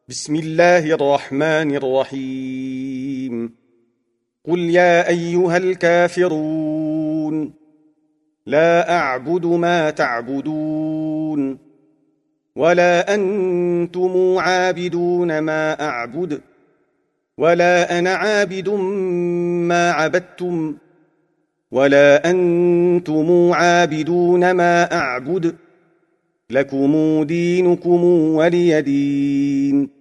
بسم الله الرحمن الرحيم قل يا أيها الكافرون لا أعبد ما تعبدون ولا أنتم عابدون ما أعبد ولا أنا عابد ما عبدتم ولا أنتم عابدون ما أعبد لكم دينكم ولي دين.